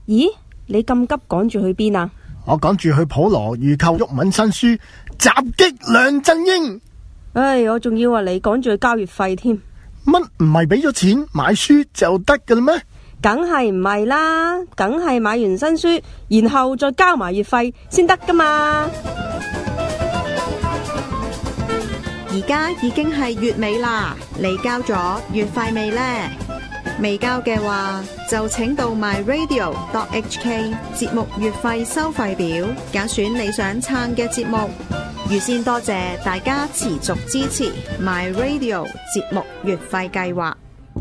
咦，你咁急趕住去邊啊？ 我趕住去普羅預購毓民新書《襲擊梁振英》。 唉，我仲要話你趕住去交月費添。 乜唔係俾咗錢買書就得㗎啦咩？ 梗係唔係啦，梗係買完新書，然後再交埋月費先得噶嘛。 而家已經係月尾啦，你交咗月費未呢？未交嘅話，就請到 myradio.hk 節目月費收費表，揀選你想撐嘅節目。預先多謝大家持續支持 myradio 節目月費計劃。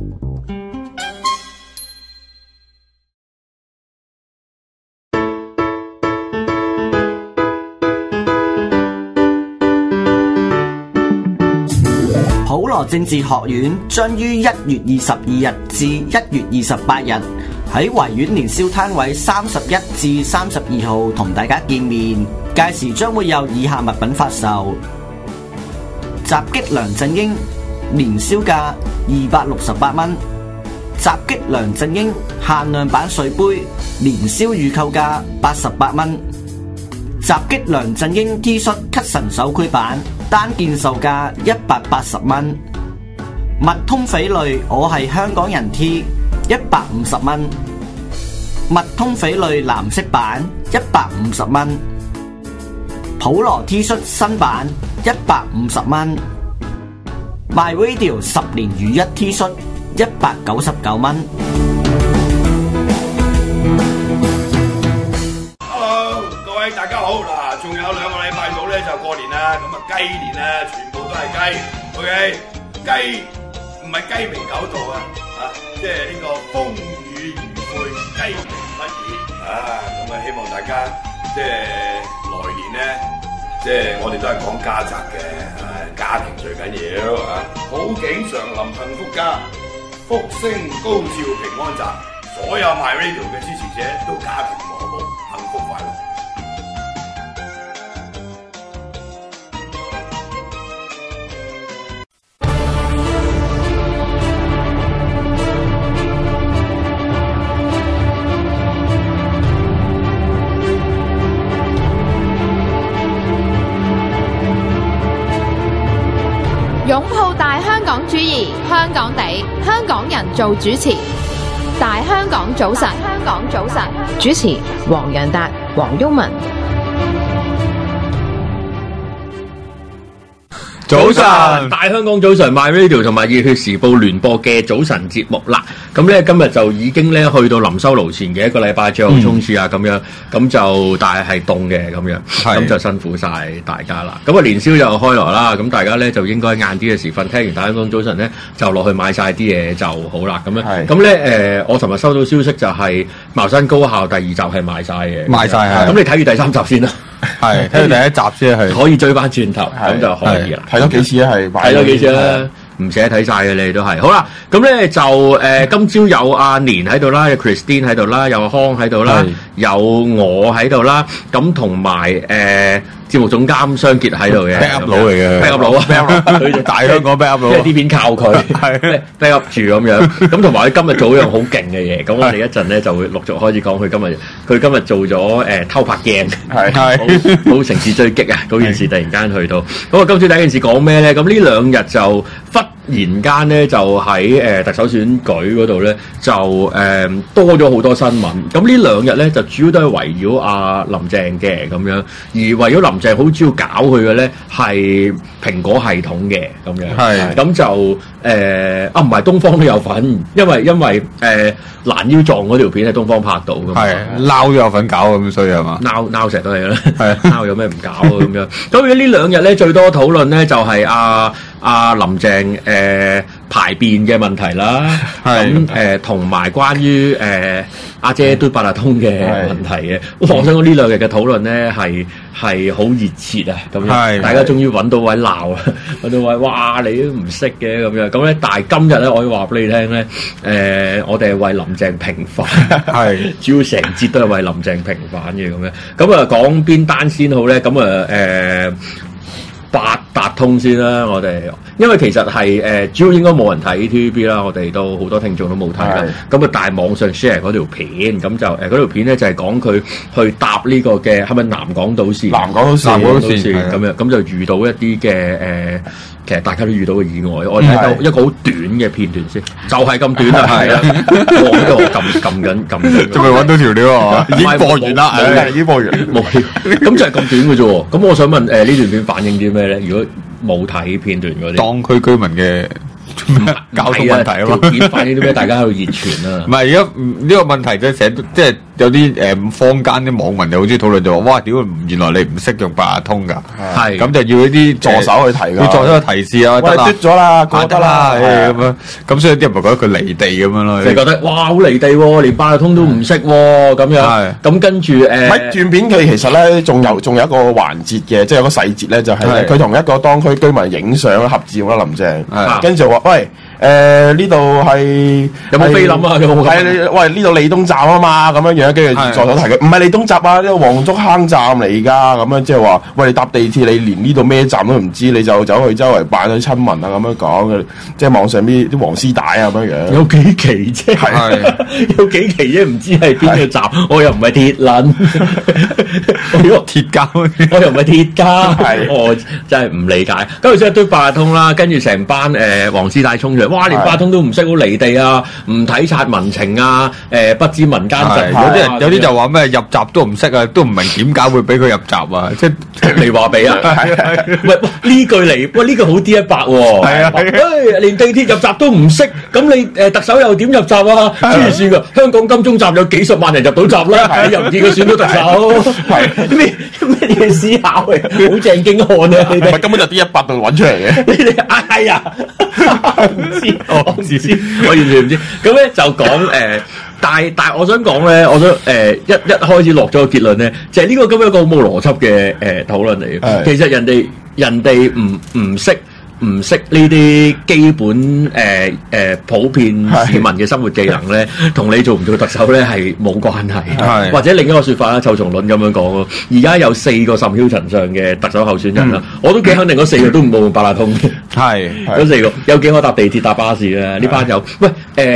普羅政治學院將於1月22日至1月28日喺維園年宵攤位31至32號同大家見面，屆時將會有以下物品發售：襲擊梁振英年宵價268蚊，襲擊梁振英限量版水杯年宵預購價88蚊，襲擊梁振英 T 恤咳神手繪版單件售價180蚊，麥通翡翠我係香港人 T 150蚊，麥通翡翠藍色版150蚊，普羅 T 恤新版150蚊，My Radio 10年如一 T 恤199蚊。 Hello， 各位大家好，嗱，仲有2個禮拜到咧就過年啦，咁啊雞年咧全部都係雞 ，OK， 雞唔係雞鳴狗盜啊，即係呢個風雨如晦，雞鳴不已啊，咁啊希望大家即係來年咧，即係我哋都係講家宅嘅，家庭最緊要啊，好景常臨幸福家，福星高照平安宅，所有 My Radio 嘅支持者都家庭和睦，幸福快樂。 擁抱大香港主義，香港地，香港人做主持。大香港早晨，香港早晨，主持黃洋達、黃毓民。 早晨，大香港早晨 ，My Radio 同埋熱血時報聯播嘅早晨節目啦。咁咧今日就已經咧去到臨收爐前嘅一個禮拜，最後衝刺啊咁樣，咁就但係凍嘅咁樣，咁就辛苦晒大家啦。咁啊年宵就開來啦，咁大家咧就應該晏啲嘅時分聽完大香港早晨咧，就落去買晒啲嘢就好啦。咁樣，咁咧我尋日收到消息就係茅山高校第2集係賣晒嘅，賣晒係。咁你睇住第3集先啦。 係睇到第1集先係可以追翻轉頭，咁就可以啦。 睇多幾次啊，係睇多幾次啦，唔捨得睇晒嘅你都係。好啦，咁咧就今朝有阿年喺度啦，有 Christine 喺度啦，有阿康喺度啦，有我喺度啦，咁同埋節目總監雙傑喺度嘅 backup 佬嚟嘅 backup 佬啊， 佢就大香港 backup 佬， 即係啲片靠佢係 backup 住咁樣。咁同埋佢今日做一樣好勁嘅嘢，咁我哋一陣咧就會陸續開始講佢今日做咗偷拍鏡，係好城市追擊啊！嗰件事突然間去到，咁啊今朝第一件事講咩咧？咁呢2日就忽然間咧就喺特首選舉嗰度咧就多咗好多新聞。咁呢2日咧就主要都係圍繞阿林鄭嘅咁樣，而圍繞林鄭好主要搞佢嘅咧係蘋果系統嘅咁樣，係咁就唔係東方都有份，因為攔腰撞嗰條片係東方拍到㗎嘛，係撈都有份搞咁，所以係嘛？ 撈成日都係啦，係撈有咩唔搞咁樣。咁呢2日咧最多討論咧就係阿林鄭排便嘅問題啦，咁同埋關於阿姐嘟八達通嘅問題嘅。我想講呢2日嘅討論咧係好熱切啊，咁樣大家終於揾到位鬧啦，揾到位哇你都唔識嘅咁樣。咁咧但係今日咧我可以話俾你聽咧，我哋係為林鄭平反，係主要成節都係為林鄭平反嘅咁樣。咁啊講邊單先好咧？咁啊八達通先啦，我哋，因為其實係主要應該冇人睇 TVB 啦，我哋都好多聽眾都冇睇啦。咁啊，但係網上 share 嗰條片，咁就嗰條片咧就係講佢去搭呢個嘅係咪南港島線？南港島線咁樣，咁就遇到一啲嘅其實大家都遇到嘅意外。我睇到一個好短嘅片段先，就係咁短啦，係啦，我喺度撳緊， 仲未揾到條料啊？已經播完啦，已經播完， 冇咁就係咁短嘅啫喎。咁我想問呢段片反映啲咩咧？如果冇睇片段嗰啲， 當區居民嘅交通問題啊嘛， 條片反映啲咩？大家喺度熱傳啊！ 唔係而家呢個問題就成日即係有啲坊間啲網民就好中意討論就話：哇！屌，原來你唔識用八達通㗎，係咁就要一啲助手去提㗎，要助手去提示啊，得啦，嘟咗啦，過得啦，咁樣咁，所以啲人咪覺得佢離地咁樣咯， 就覺得哇好離地喎，連八達通都唔識喎，咁樣咁跟住喺段片佢其實咧仲有一個環節嘅，即係有個細節咧，就係佢同一個當區居民影相合照啦，林鄭，跟住就話：喂，呢度係有冇菲林啊？有冇？ 係喂，呢度利東站啊嘛，咁樣樣，跟住助手提佢，唔係利東站啊，呢個黃竹坑站嚟㗎，咁樣即係話，喂，你搭地鐵你連呢度咩站都唔知，你就走去周圍扮啲親民啊，咁樣講嘅，即係網上啲黃絲帶啊咁樣樣。 有幾期啫？有幾期啫？唔知係邊個站？我又唔係鐵撚，我又鐵膠，我又唔係鐵膠，我真係唔理解。跟住之後堆八達通啦，跟住成班黃絲帶衝出嚟，哇！連八達通都唔識，好離地啊！唔體察民情啊！不知民間疾苦， 有啲就話咩入閘都唔識啊，都唔明點解會俾佢入閘啊！即係你話俾啊？喂，呢句嚟，喂呢句好啲100喎。係啊，連地鐵入閘都唔識，咁你特首又點入閘啊？黐線㗎！香港金鐘站有幾十萬人入到閘啦，你又唔見佢選到特首？係咩嘢思考嚟？好正經漢啊！你哋根本就啲100度揾出嚟嘅。 你哋哎呀，唔知，我完全唔知。咁咧就講但係我想講咧，我想一開始落咗個結論咧，就係呢個咁樣一個冇邏輯嘅討論嚟嘅。其實人哋唔識呢啲基本普遍市民嘅生活技能咧，同你做唔做特首咧係冇關係。或者另一個說法啦，臭蟲論咁樣講咯。而家有4個甚囂塵上嘅特首候選人啦，我都幾肯定嗰4個都冇用八達通嘅。係嗰4個有幾可搭地鐵搭巴士咧？呢班有喂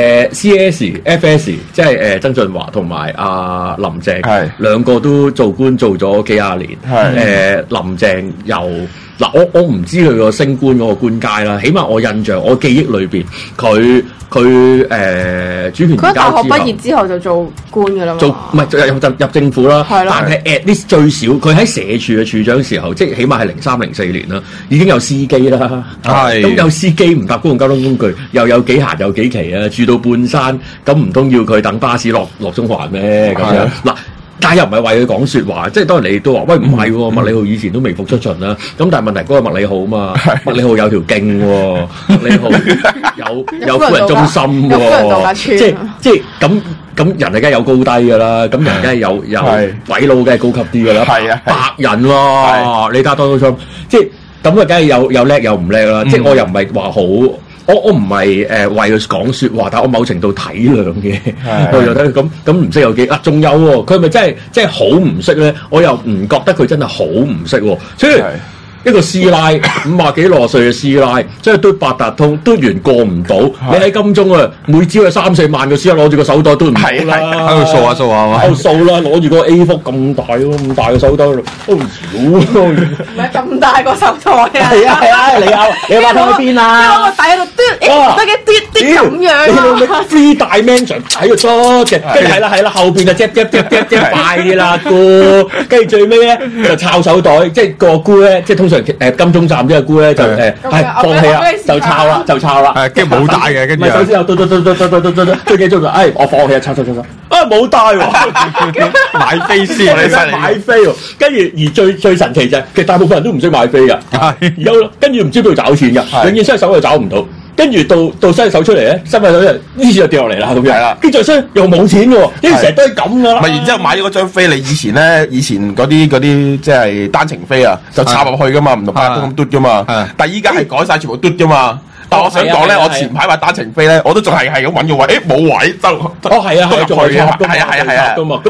CS、FS， 即係曾俊華同埋阿林鄭，兩個都做官做咗幾廿年。林鄭又嗱，我唔知佢個升官嗰個官階啦，起碼我印象我記憶裏邊，佢主權移交之後，佢大學畢業之後就做官㗎啦嘛，唔係入政府啦，但係 at least 最少佢喺社署嘅署長時候，即係起碼係03、04年啦，已經有司機啦，咁有司機唔搭公共交通工具，又有幾閒有幾期啊，住到半山，咁唔通要佢等巴士落中環咩咁樣嗱？但係又唔係為佢講説話，即係當然你都話喂唔係喎，麥理浩以前都未復出巡啦。咁但係問題嗰個麥理浩啊嘛，麥理浩有條徑喎，麥理浩有夫人中心喎，即係咁人哋梗係有高低㗎啦，咁人梗係有鬼佬梗係高級啲㗎啦，白人喎，你睇多即係咁啊，梗係有叻有唔叻啦，即係我又唔係話好。我唔係為佢講説話，但我某程度體諒嘅，我就睇咁唔識有幾啊？仲有喎，佢係咪真係好唔識咧？我又唔覺得佢真係好唔識喎，所以。一個師奶50幾60歲嘅師奶，即係嘟八達通，嘟完過唔到。你喺金鐘啊，每朝係3、4萬個師奶攞住個手袋嘟唔到啦， 喺度掃下掃下嘛， 喺度掃啦，攞住個 A 幅咁大咯，咁大個手袋都唔少咯。 唔係咁大個手袋啊！ 係啊，你八達通喺邊啊？ 因為我底喺度嘟，得嘅嘟咁樣。 3 dimension 喺度嘟嘅，跟住係啦，後邊就接快啲啦，姑，跟住最尾咧就抄手袋，即係個姑咧，即係通常金鐘站呢個姑咧就係放棄啦，就抄啦， 跟住冇帶嘅，跟住首先又嘟，最幾鐘就我放棄啊，抄冇帶喎， 買飛先， 買飛喎，跟住而最神奇就係其實大部分人都唔識買飛㗎，有跟住唔知邊度找錢㗎，永遠伸手又找唔到。跟住到伸手出嚟咧，伸手出嚟，呢次就掉落嚟啦，咁樣。跟住再伸又冇錢嘅喎，因為成日都係咁噶啦。 咪然之後買咗嗰張飛，你以前嗰啲即係單程飛啊，就插入去噶嘛，唔同八達通咁嘟噶嘛。但係依家係改晒全部嘟噶嘛。但我想講咧，我前排買單程飛咧，我都仲係咁揾個位，冇位就係啊，仲係插噶嘛。咁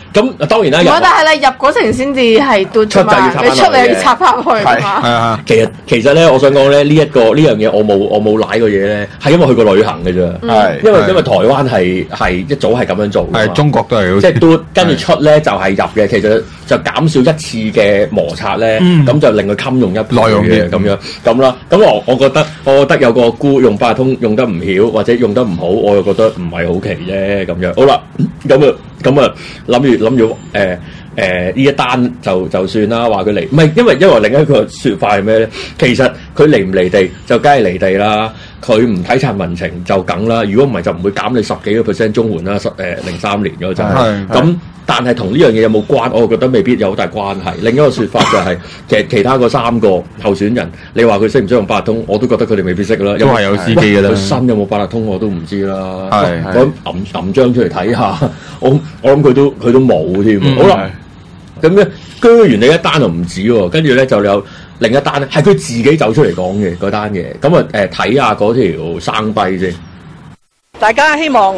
咁當然啦， 唔係，但係你入嗰程先至係嘟啫嘛，你出嚟要插翻去㗎嘛。 係啊，其實咧，我想講咧，呢樣嘢我冇舐過嘢咧，係因為去過旅行嘅啫。係因為台灣係一早係咁樣做嘅。係中國都係，即係嘟跟住出咧就係入嘅，其實就減少一次嘅摩擦咧，咁就令佢襟用一倍嘅咁啦。咁我覺得有個姑用八達通用得唔曉或者用得唔好，我又覺得唔係好奇啫咁樣。好啦，咁啊諗住呢一單就算啦，話佢離唔係因為另一個説法係咩咧？其實佢離唔離地就梗係離地啦，佢唔體察民情就梗啦。如果唔係就唔會減你10幾個%綜援啦。03年嗰陣咁。但係同呢樣嘢有冇關？我覺得未必有好大關係。另一個説法就係、其他嗰3個候選人，你話佢識唔識用八達通，我都覺得佢哋未必識啦。因為有司機嘅啦。佢新有冇八達通我都唔知啦。我揞張出嚟睇下，我諗佢都冇添。好啦，咁咧鋸完你一單就唔止喎，跟住咧就有另一單咧，係佢自己走出嚟講嘅嗰單嘢。咁啊睇下嗰條生輝先。 大家希望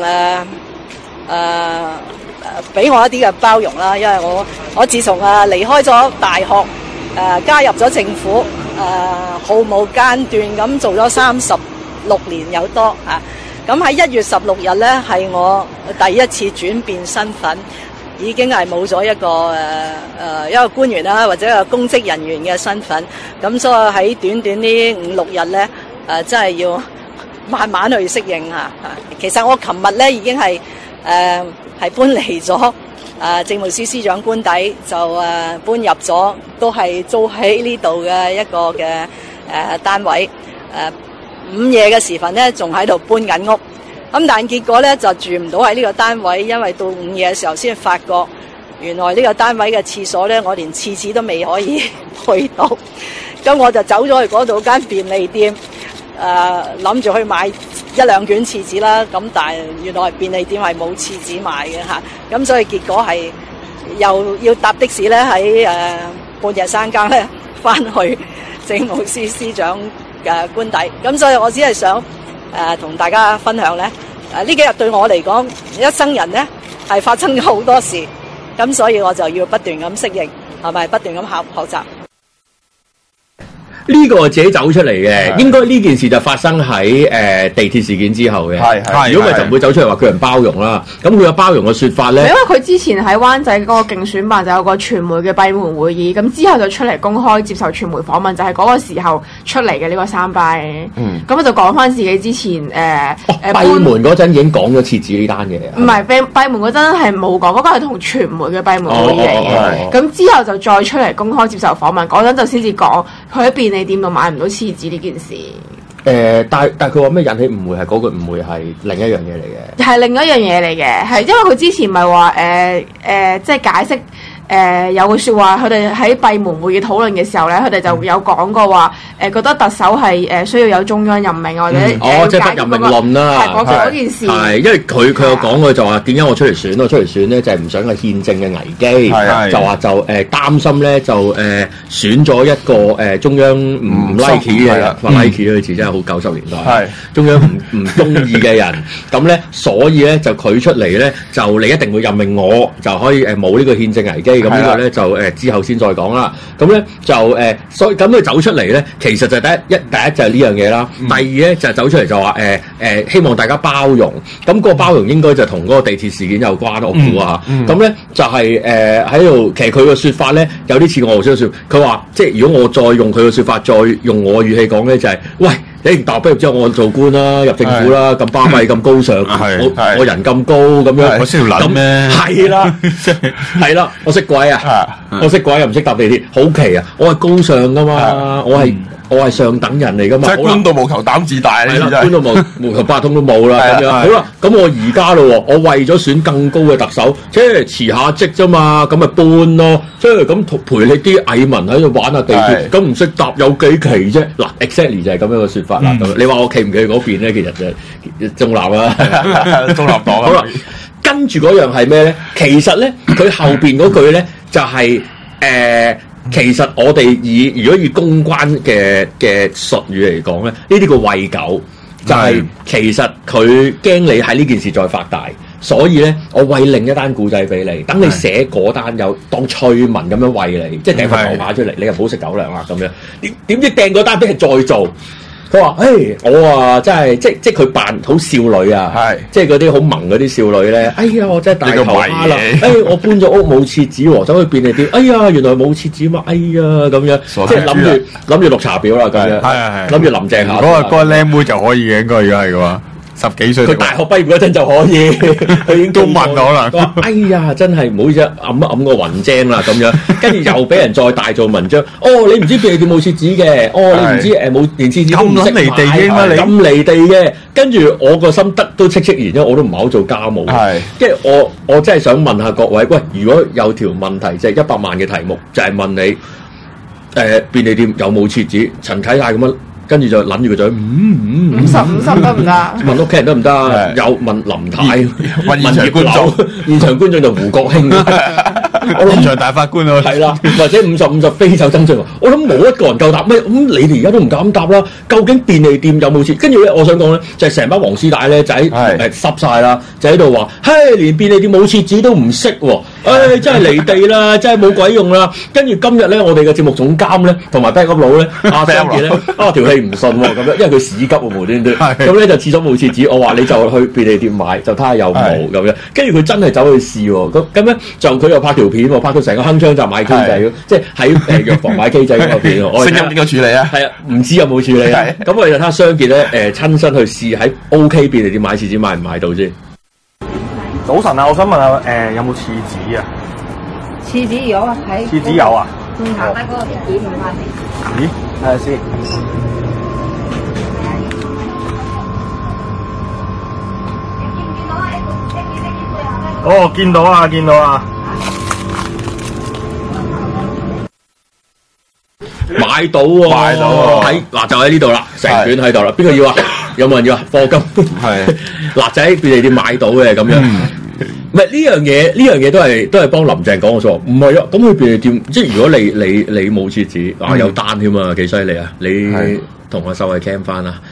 俾我一啲嘅包容啦，因為我自從離開咗大學，加入咗政府，毫無間斷咁做咗36年有多啊。咁喺1月16日咧，係我第一次轉變身份，已經係冇咗一個官員啦，或者一個公職人員嘅身份。咁所以喺短短呢5-6日咧，真係要慢慢去適應嚇。其實我琴日咧已經係搬離咗政務司司長官邸，就搬入咗都係租喺呢度嘅一個嘅單位。午夜嘅時分咧，仲喺度搬緊屋。咁但係結果咧就住唔到喺呢個單位，因為到午夜嘅時候先發覺，原來呢個單位嘅廁所咧，我連廁紙都未可以去到。咁我就走咗去嗰度間便利店，諗住去買1-2卷廁紙啦。咁但係原來便利店係冇廁紙賣嘅嚇。咁所以結果係又要搭的士咧，喺半夜三更咧翻去政務司司長嘅官邸。咁所以我只係想同大家分享咧，呢幾日對我嚟講，一生人咧係發生咗好多事，咁所以我就要不斷咁適應，係咪不斷咁學習。 呢個自己走出嚟嘅，應該呢件事就發生喺地鐵事件之後嘅。係，如果唔係就唔會走出嚟話叫人包容啦。咁佢有包容嘅説法咧， 因為佢之前喺灣仔嗰個競選辦就有個傳媒嘅閉門會議，咁之後就出嚟公開接受傳媒訪問，就係嗰個時候出嚟嘅呢個三拜。咁佢就講翻自己之前閉門嗰陣已經講咗廁紙呢單嘢。 唔係閉門嗰陣係冇講，嗰個係同傳媒嘅閉門會議嚟嘅。咁之後就再出嚟公開接受訪問，嗰陣就先至講佢喺便利店度買唔到廁紙呢件事。 但係佢話咩引起誤會係嗰個誤會係另一樣嘢嚟嘅。 係另一樣嘢嚟嘅，係因為佢之前咪話即係解釋。有個説話，佢哋喺閉門會議討論嘅時候咧，佢哋就有講過話，覺得特首係需要有中央任命或者即係不任命論啦， 係嗰件事。係因為佢有講過就話點解我出嚟選？我出嚟選咧就係唔想係憲政嘅危機，就話就擔心咧就選咗一個中央唔 like 嘅，like 呢個字真係好90年代，中央唔中意嘅人，咁咧所以咧就佢出嚟咧就你一定會任命我，就可以冇呢個憲政危機。咁呢個咧就之後先再講啦。咁咧就所以咁佢走出嚟咧，其實就第一就係呢樣嘢啦。第二咧就走出嚟就話希望大家包容。咁個包容應該就同嗰個地鐵事件有關，我估啊。咁咧就係喺度，其實佢個説法咧有啲似我頭先説。佢話即係如果我再用佢個説法，再用我語氣講咧，就係喂。你大學畢業之後，我做官啦，入政府啦，咁巴閉咁高尚，我人咁高咁樣， 我識條撚咩？ 係啦，係啦，我識鬼啊！我識鬼又唔識搭地鐵，好奇啊！我係高尚噶嘛，我係上等人嚟噶嘛， 即係官到無求膽自大， 係啦，官到無求八通都冇啦，咁樣好啦。咁我而家咯，我為咗選更高嘅特首，即係辭下職啫嘛，咁咪搬咯，即係咁陪你啲蟻民喺度玩下地鐵，咁唔識搭有幾奇啫？嗱 ，exactly 就係咁樣嘅説法啦。你話我企唔企嗰邊咧？其實就中立啦， 中立黨。 好啦，跟住嗰樣係咩咧？其實咧，佢後邊嗰句咧就係其實我哋如果以公關嘅術語嚟講咧，呢啲叫餵狗，就係其實佢驚你喺呢件事再發大， 所以咧，我餵另一單故仔俾你，等你寫嗰單又當趣聞咁樣餵你，即係掟個牛扒出嚟，你又唔好食狗糧啦咁樣。點知掟嗰單俾佢再做？佢話：我啊，真係即係佢扮好少女啊，即係嗰啲好萌嗰啲少女咧。哎呀，我真係大頭蝦啦！我搬咗屋冇廁紙喎，走去便利店。哎呀，原來冇廁紙嘛！哎呀，咁樣即係諗住綠茶婊啦咁樣，諗住林鄭下。 嗰個靚妹就可以嘅，應該如果係嘅話。10幾歲， 佢大學畢業嗰陣就可以，佢已經都問我啦。 話：哎呀，真係唔好意思，揞一揞個雲精啦咁樣。跟住又俾人再大做文章。你唔知便利店冇廁紙嘅，你唔知冇連廁紙都唔識買，咁離地嘅。跟住我個心得都戚戚然，因為我都唔係好做家務。跟住我真係想問下各位，喂，如果有條問題即係100萬嘅題目，就係問你便利店有冇廁紙？陳啟泰咁樣。跟住就諗住個嘴 ，50得唔得？ 問屋企人得唔得？有問林太， 問現場觀眾， 現場觀眾就胡國興， 現場大法官啊， 係啦，或者50非洲曾俊華，我諗冇一個人夠答咩？咁你哋而家都唔敢答啦。究竟便利店有冇廁？跟住咧，我想講咧，就係成班黃絲帶咧，就喺濕晒啦，就喺度話，連便利店冇廁紙都唔識喎，真係離地啦，真係冇鬼用啦。跟住今日咧，我哋嘅節目總監咧，同埋 backup 佬咧，阿 Sammy 咧，條氣唔順喎，咁樣，因為佢屎急喎，無端端，咁咧就廁所冇廁紙，我話你就去便利店買，就睇下有冇咁樣。跟住佢真係走去試喎，咁咧就佢又拍條片喎，拍到成個鏗鏘集買 K 仔，即係喺藥房買 K 仔嗰個片。 聲音點樣處理啊？ 係啊，唔知有冇處理啊？咁我哋就睇下商傑咧親身去試喺 OK 便利店買廁紙買唔買到先。 早晨啊，我想問下有冇廁紙啊？ 廁紙有啊，喺廁紙有啊。 下低嗰個點唔翻嚟。 咦？睇下先。見到啊，見到啊。 買到喎，嗱就喺呢度啦，成卷喺度啦，邊個要啊？有冇人要啊？課金係嗱就喺便利店買到嘅咁樣。唔係呢樣嘢都係幫林鄭講嘅錯，唔係啊。咁去便利店，即係如果你冇廁紙有單添啊，幾犀利啊！你同我收去 cam 翻啦。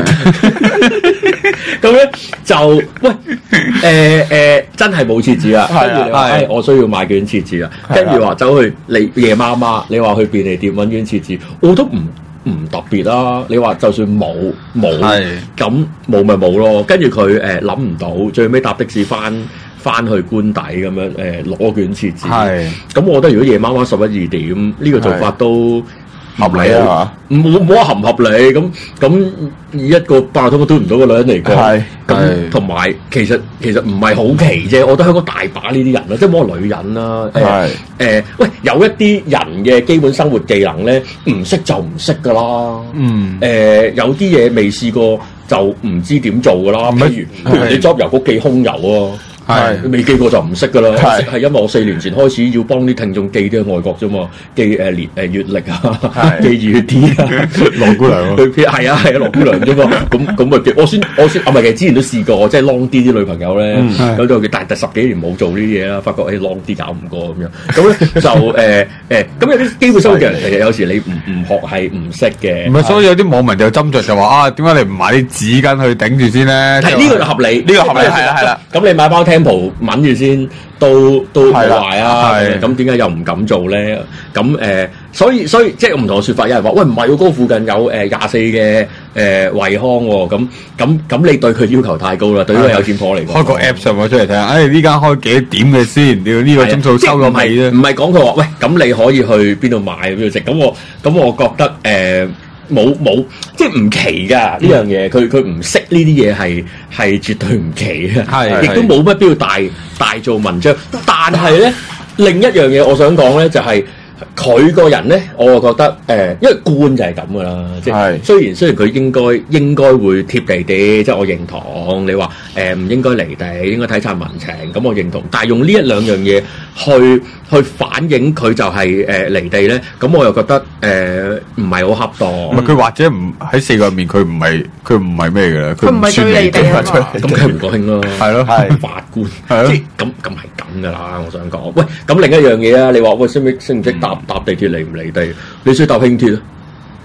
咁咧就喂真係冇廁紙啦，跟住你話我需要買卷廁紙啊，跟住話走去你夜媽媽，你話去便利店揾卷廁紙，我都唔特別啦。你話就算冇咁冇咪冇咯，跟住佢諗唔到，最尾搭的士翻去官邸咁樣攞卷廁紙，咁我覺得如果夜媽媽11、12點呢個做法都合理啊， 冇話合唔合理咁以一個八達通都唔到嘅女人嚟講，咁同埋其實唔係好奇啫。我覺得香港大把呢啲人啦，即係冇話女人啦。喂，有一啲人嘅基本生活技能咧，唔識就唔識噶啦。有啲嘢未試過就唔知點做噶啦。譬如你執郵局寄空郵啊。未寄過就唔識噶啦，係因為我4年前開始要幫啲聽眾寄啲外國啫嘛，寄月曆啊，寄2月啲啊， 羅姑娘係啊羅姑娘啫嘛，咁咪我先其實之前都試過，即係 long 啲女朋友咧，咁就但係10幾年冇做呢啲嘢啦，發覺long 啲搞唔過咁樣，咁咧就咁有啲基本生活嘅人其實有時你唔學係唔識嘅。 唔係，所以有啲網民就斟酌就話點解你唔買啲紙巾去頂住先咧？ 係呢個就合理， 呢個合理係啦。 咁你買包Tempo揾住先都冇壞啊！咁點解又唔敢做咧？咁所以即係唔同嘅説法，有人話喂唔係喎，嗰附近有24嘅惠康喎，咁你對佢要求太高啦，對呢個有錢婆嚟講。 開個 app 上咗出嚟睇下，呢間開幾點嘅先？你呢個鐘數收咗尾啫。 唔係講佢話喂，咁你可以去邊度買邊度食？咁我覺得冇即係唔奇㗎呢樣嘢，佢唔識呢啲嘢係絕對唔奇嘅，亦都冇乜必要大做文章。但係咧另一樣嘢我想講咧就係佢個人咧，我就覺得因為官就係咁㗎啦，即係雖然佢應該會貼地啲，即係我認同你話唔應該離地，應該體察民情，咁我認同。但係用呢1、2樣嘢去反映佢就係離地咧，咁我又覺得唔係好恰當。 唔係佢或者唔喺4個入面，佢唔係咩嘅，佢唔算離地啊嘛。咁梗係吳國興咯， 係咯， 法官，即係咁係咁㗎啦。我想講，喂，咁另一樣嘢啊，你話喂識唔識搭地鐵離唔離地？你識搭輕鐵啊？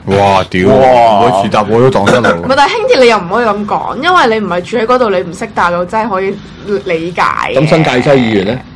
哇！屌，我次搭我都撞失路。 唔係，但係輕鐵你又唔可以咁講，因為你唔係住喺嗰度，你唔識搭又真係可以理解。 咁新界西議員咧？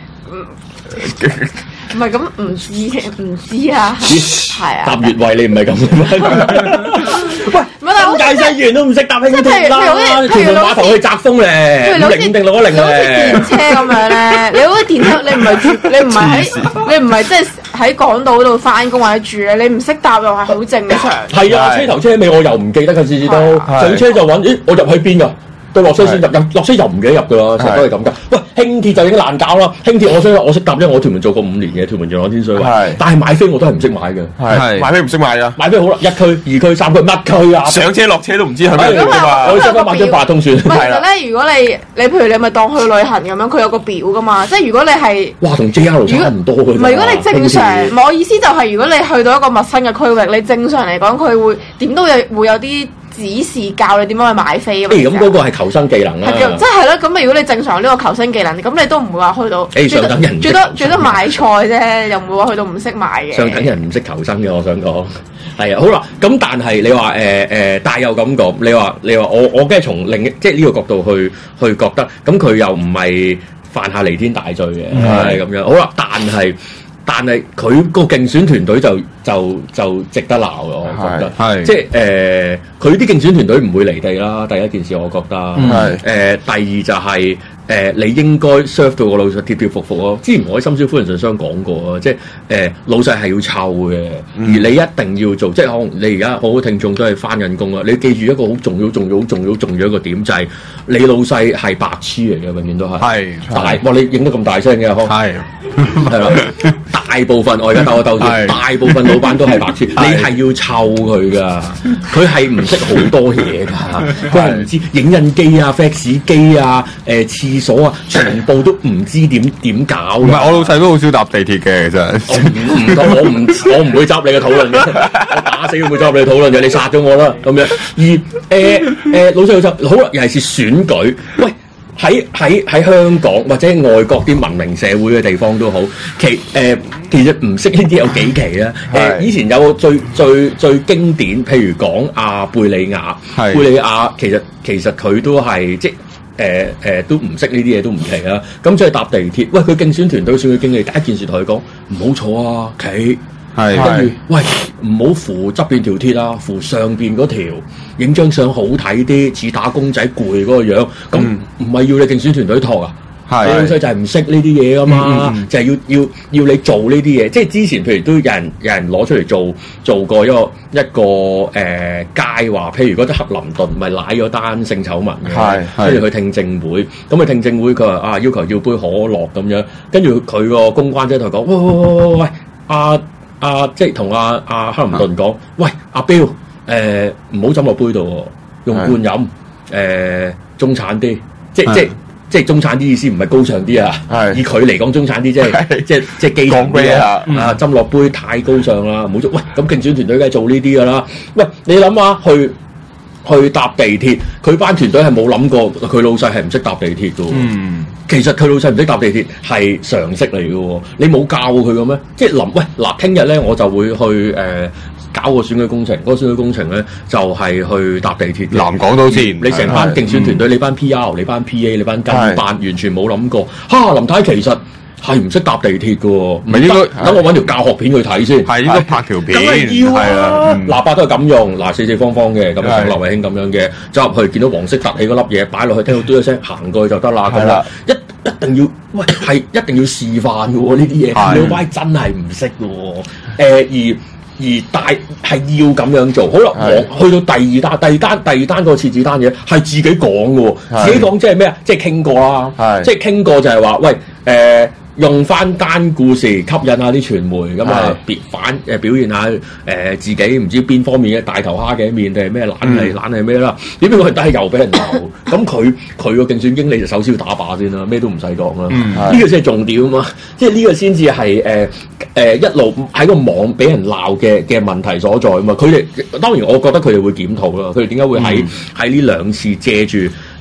唔係咁唔知啊，係啊。 搭越位你唔係咁嘅咩？喂，新界西議員都唔識搭輕鐵啦，屯門碼頭去澤豐咧，505定610咧。 電車咁樣咧，你好似電車，你唔係即係喺港島度翻工或者住咧，你唔識搭又係好正常。 係啊，車頭車尾我又唔記得㗎，次次都上車就揾，咦，我入去邊㗎？對落車先入，落車又唔記得入㗎啦，成日都係咁㗎。喂，輕鐵就已經難搞啦。輕鐵我識搭，因為我屯門做過5年嘅，屯門元朗天水圍。但係買飛我都係唔識買嘅。 係買飛唔識買啊？ 買飛好啦，1區、2區、3區乜區啊？ 上車落車都唔知係咩嚟㗎嘛？ 我收翻買張八達通算。 唔係，其實咧，如果你譬如你咪當去旅行咁樣，佢有個表㗎嘛。即係如果你係哇，同 JR 差唔多嘅。 唔係，如果你正常，我意思就係如果你去到一個陌生嘅區域，你正常嚟講，佢會點都會有啲指示教你點樣去買飛啊嘛。 咁嗰個係求生技能啦。 即係咯，咁如果你正常呢個求生技能，咁你都唔會話去到上等人最多買菜啫，又唔會話去到唔識買嘅。 上等人唔識求生嘅，我想講係啊。好啦，咁但係你話但又咁講，你話我梗係從即係呢個角度去覺得，咁佢又唔係犯下彌天大罪嘅，係咁樣。好啦，但係佢個競選團隊就值得鬧嘅，我覺得係即係佢啲競選團隊唔會離地啦。第一件事我覺得第二就係你應該 serve 到個老細貼貼服服咯。之前我喺深宵歡迎信箱講過啊，即係老細係要湊嘅，而你一定要做。即係可能你而家好多聽眾都係翻緊工啊，你記住一個好重要一個點就係你老細係白痴嚟嘅，永遠都係大。哇！你影得咁大聲嘅，係啦。大部分我而家鬥一鬥先，大部分老闆都係白痴，你係要湊佢噶，佢係唔識好多嘢噶，佢係唔知影印機啊、fax 機啊、廁所啊，全部都唔知點搞。唔係，我老細都好少搭地鐵嘅，其實。 我唔會執你嘅討論嘅，我打死都唔會執你嘅討論嘅，你殺咗我啦咁樣。而老細好啦，尤其是選舉，喂。喺香港或者外國啲文明社會嘅地方都好，其實唔識呢啲有幾期啦。以前有個最經典，譬如講阿貝利亞，貝利亞其實佢都係即都唔識呢啲嘢都唔奇啦。咁即係搭地鐵，喂，佢競選團隊選舉經理第一件事同佢講唔好坐啊，企。跟住，喂，唔好扶側邊條鐵啊，扶上邊嗰條，影張相好睇啲，似打工仔攰嗰個樣。咁唔係要你競選團隊托啊？你老細就係唔識呢啲嘢噶嘛，就係要你做呢啲嘢。即係之前譬如都有人攞出嚟做過一個街話，譬如嗰啲克林頓咪賴咗單性醜聞嘅，跟住佢聽證會，咁佢聽證會佢話要求要杯可樂咁樣，跟住佢個公關姐同佢講，喂即係同阿克林頓講，喂，阿彪，唔好斟落杯度，用罐飲，中產啲，即係中產啲意思，唔係高尚啲啊，以佢嚟講中產啲，即係基層啲啊，斟落杯太高尚啦，唔好做。喂，咁競選團隊梗係做呢啲噶啦。喂，你諗下去搭地鐵，佢班團隊係冇諗過佢老細係唔識搭地鐵噶。其實佢老細唔識搭地鐵係常識嚟嘅喎，你冇教佢嘅咩？即係聽日咧我就會去搞個選舉工程，嗰個選舉工程咧就係去搭地鐵。 南港島線， 你成班競選團隊，你班 PR、你班 PA、你班跟班，完全冇諗過。林太其實係唔識搭地鐵嘅喎，唔應該等我揾條教學片去睇先。 係應該拍條片， 梗係要啊！喇叭都係咁用，四四方方嘅，咁樣劉慧卿咁樣嘅，走入去見到黃色凸起嗰粒嘢擺落去，聽到嘟一聲，行過去就得啦。咁啦，一定要喂，係一定要示範嘅喎呢啲嘢，你老闆真係唔識嘅喎。而大係要咁樣做，好啦，去到第二單個設置單嘢係自己講嘅喎，自己講即係咩啊？即係傾過啦，即係傾過就係話，喂，用翻單故事吸引下啲傳媒，咁啊表現下自己唔知邊方面嘅大頭蝦嘅一面定係咩懶係咩啦？點解佢但係又俾人鬧？咁佢個競選經理就首先要打靶先啦，咩都唔使講啦。呢個先係重點啊嘛，即係呢個先至係一路喺個網俾人鬧嘅問題所在啊嘛。佢哋當然我覺得佢哋會檢討啦。佢哋點解會喺呢兩次借住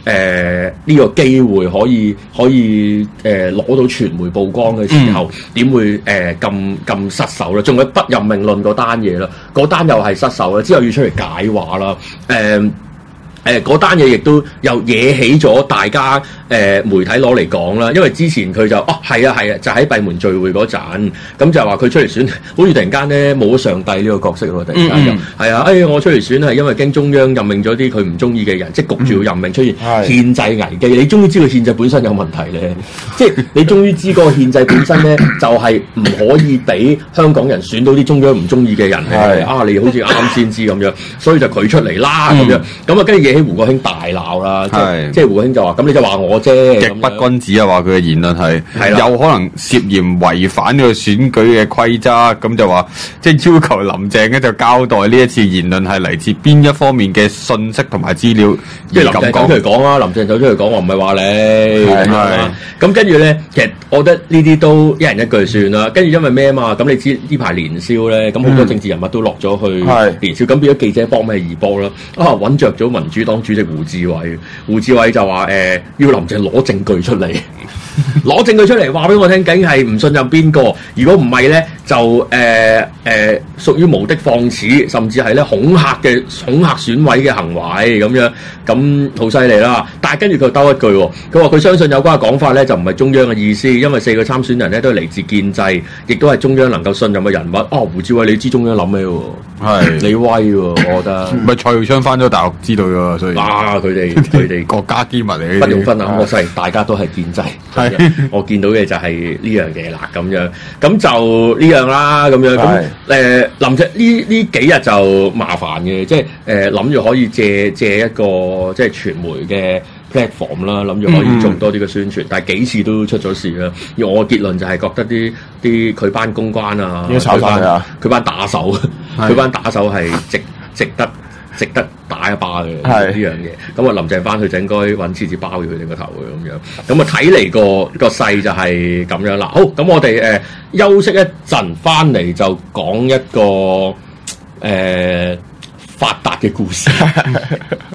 呢個機會可以攞到傳媒曝光嘅時候，點會咁失手咧？仲有不任命論嗰單嘢啦，嗰單又係失手啦，之後要出嚟解話啦，嗰單嘢亦都又惹起咗大家媒體攞嚟講啦，因為之前佢就係啊，就喺閉門聚會嗰陣，咁就話佢出嚟選，好似突然間咧冇咗上帝呢個角色喎，突然間就係啊，我出嚟選係因為經中央任命咗啲佢唔中意嘅人，即係焗住要任命，出現憲制危機。你終於知道憲制本身有問題咧，即係你終於知嗰個憲制本身咧就係唔可以俾香港人選到啲中央唔中意嘅人你好似啱先知咁樣，所以就佢出嚟啦咁樣，咁啊跟住胡國興大鬧啦，即係胡國興就話：咁你就話我啫， 極不君子啊！話佢嘅言論係有可能涉嫌違反呢個選舉嘅規則，咁就話即係要求林鄭咧就交代呢一次言論係嚟自邊一方面嘅信息同埋資料。 即係林鄭走出嚟講啦，林鄭走出嚟講話唔係話你咁跟住咧，其實我覺得呢啲都一人一句算啦。跟住因為咩啊嘛？咁你知呢排年宵咧，咁好多政治人物都落咗去年宵，咁變咗記者幫咩二波啦？揾着咗民主黨主席胡志偉就話要林鄭攞證據出嚟，攞證據出嚟話俾我聽，究竟係唔信任邊個？如果唔係咧，就屬於無的放矢，甚至係咧恐嚇選委嘅行為咁樣，咁好犀利啦！但係跟住佢兜一句，佢話佢相信有關嘅講法咧就唔係中央嘅意思，因為4個參選人咧都係嚟自建制，亦都係中央能夠信任嘅人物。胡志偉你知中央諗咩喎？你威喎，我覺得。 唔係蔡耀昌返咗大陸知道㗎，所以。 佢哋國家機密嚟， 不用分啊！我細大家都係建制，我見到嘅就係呢樣嘢啦，咁樣咁就呢樣啦，咁樣咁林鄭呢幾日就麻煩嘅，即係諗住可以借一個即係傳媒嘅 platform 啦，諗住可以做多啲嘅宣傳，但係幾次都出咗事啦。而我嘅結論就係覺得啲佢班公關啊，佢班打手係值得打一巴嘅呢樣嘢，咁林鄭翻去就應該揾廁紙包住佢哋個頭嘅咁樣，咁睇嚟個勢就係咁樣啦。好，咁我哋休息一陣，翻嚟就講一個發達嘅故事。